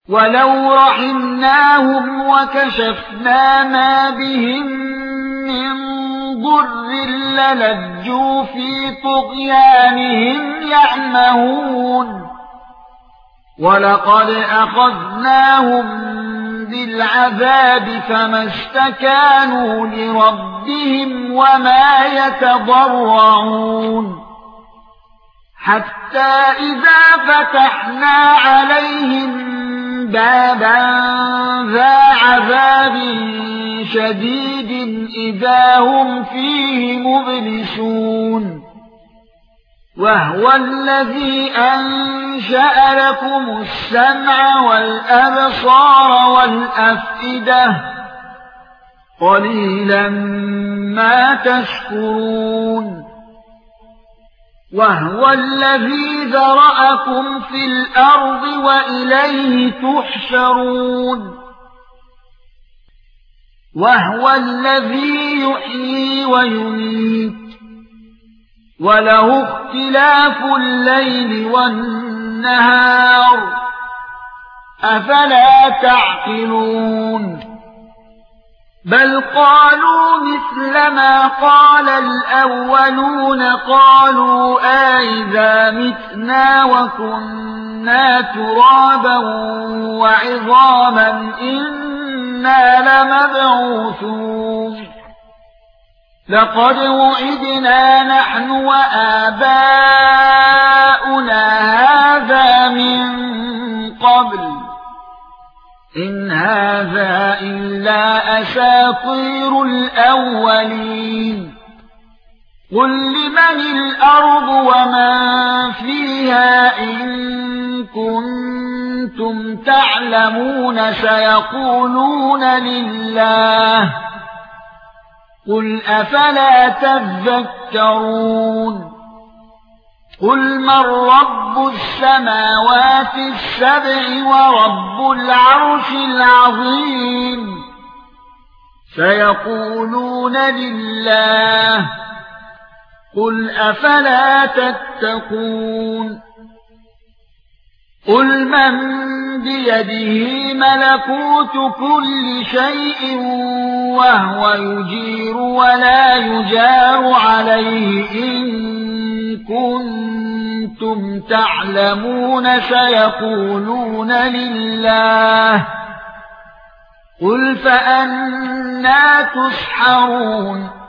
وَلَوْ رَحِمْنَاهُمْ وَكَشَفْنَا مَا بِهِمْ مِنْ ضُرٍّ لَّلَجُّوا فِي طُغْيَانِهِمْ يَعْمَهُونَ وَلَقَدْ أَخَذْنَاهُمْ بِالْعَذَابِ فَمَا اسْتَكَانُوا لِرَبِّهِمْ وَمَا يَتَضَرَّعُونَ حَتَّى إِذَا فَتَحْنَا عَلَيْهِمْ بَابًا ذَا عَذَابٍ شَدِيدٍ إِذَا هُمْ فِيهِ مُبْلِسُونَ وَهُوَ الَّذِي أَنشَأَ لَكُمُ السَّمْعَ وَالْأَبْصَارَ وَالْأَفْئِدَةَ قَلِيلًا مَا تَشْكُرُونَ وَهُوَ الَّذِي ذَرَأَكُمْ فِي الْأَرْضِ وَإِلَيْهِ تُحْشَرُونَ وَهُوَ الَّذِي يُحْيِي وَيُمِيتُ وَلَهُ اخْتِلَافُ اللَّيْلِ وَالنَّهَارِ أَفَلَا تَعْقِلُونَ بَلْ قَالُوا مِثْلَ مَا قَالَ الْأَوَّلُونَ قَالُوا أَإِذَا مِتْنَا وَكُنَّا تُرَابًا وَعِظَامًا إِنَّا لَمَبْعُوثُونَ لَقَدْ وُعِدْنَا نَحْنُ وَآبَاؤُنَا هَذَا مِنْ قَبْلُ إِنْ هَذَا إِلَّا أَسَاطِيرُ الْأَوَّلِينَ قُل لِّمَنِ الْأَرْضُ وَمَن فِيهَا إِن كُنتُمْ تَعْلَمُونَ سَيَقُولُونَ لِلَّهِ قُلْ أَفَلَا تَذَكَّرُونَ قُلْ مَن رَّبُّ السَّمَاوَاتِ السَّبْعِ وَرَبُّ الْعَرْشِ الْعَظِيمِ سَيَقُولُونَ لِلَّهِ قُلْ أَفَلَا تَتَّقُونَ قُلْ مَن بِيَدِهِ مَلَكُوتُ كُلِّ شَيْءٍ وَهُوَ يُجِيرُ وَلَا يُجَارُ عَلَيْهِ إِن كُنتُمْ تَعْلَمُونَ سَيَقُولُونَ لِلَّهِ قُلْ فَأَنَّىٰ تُسْحَرُونَ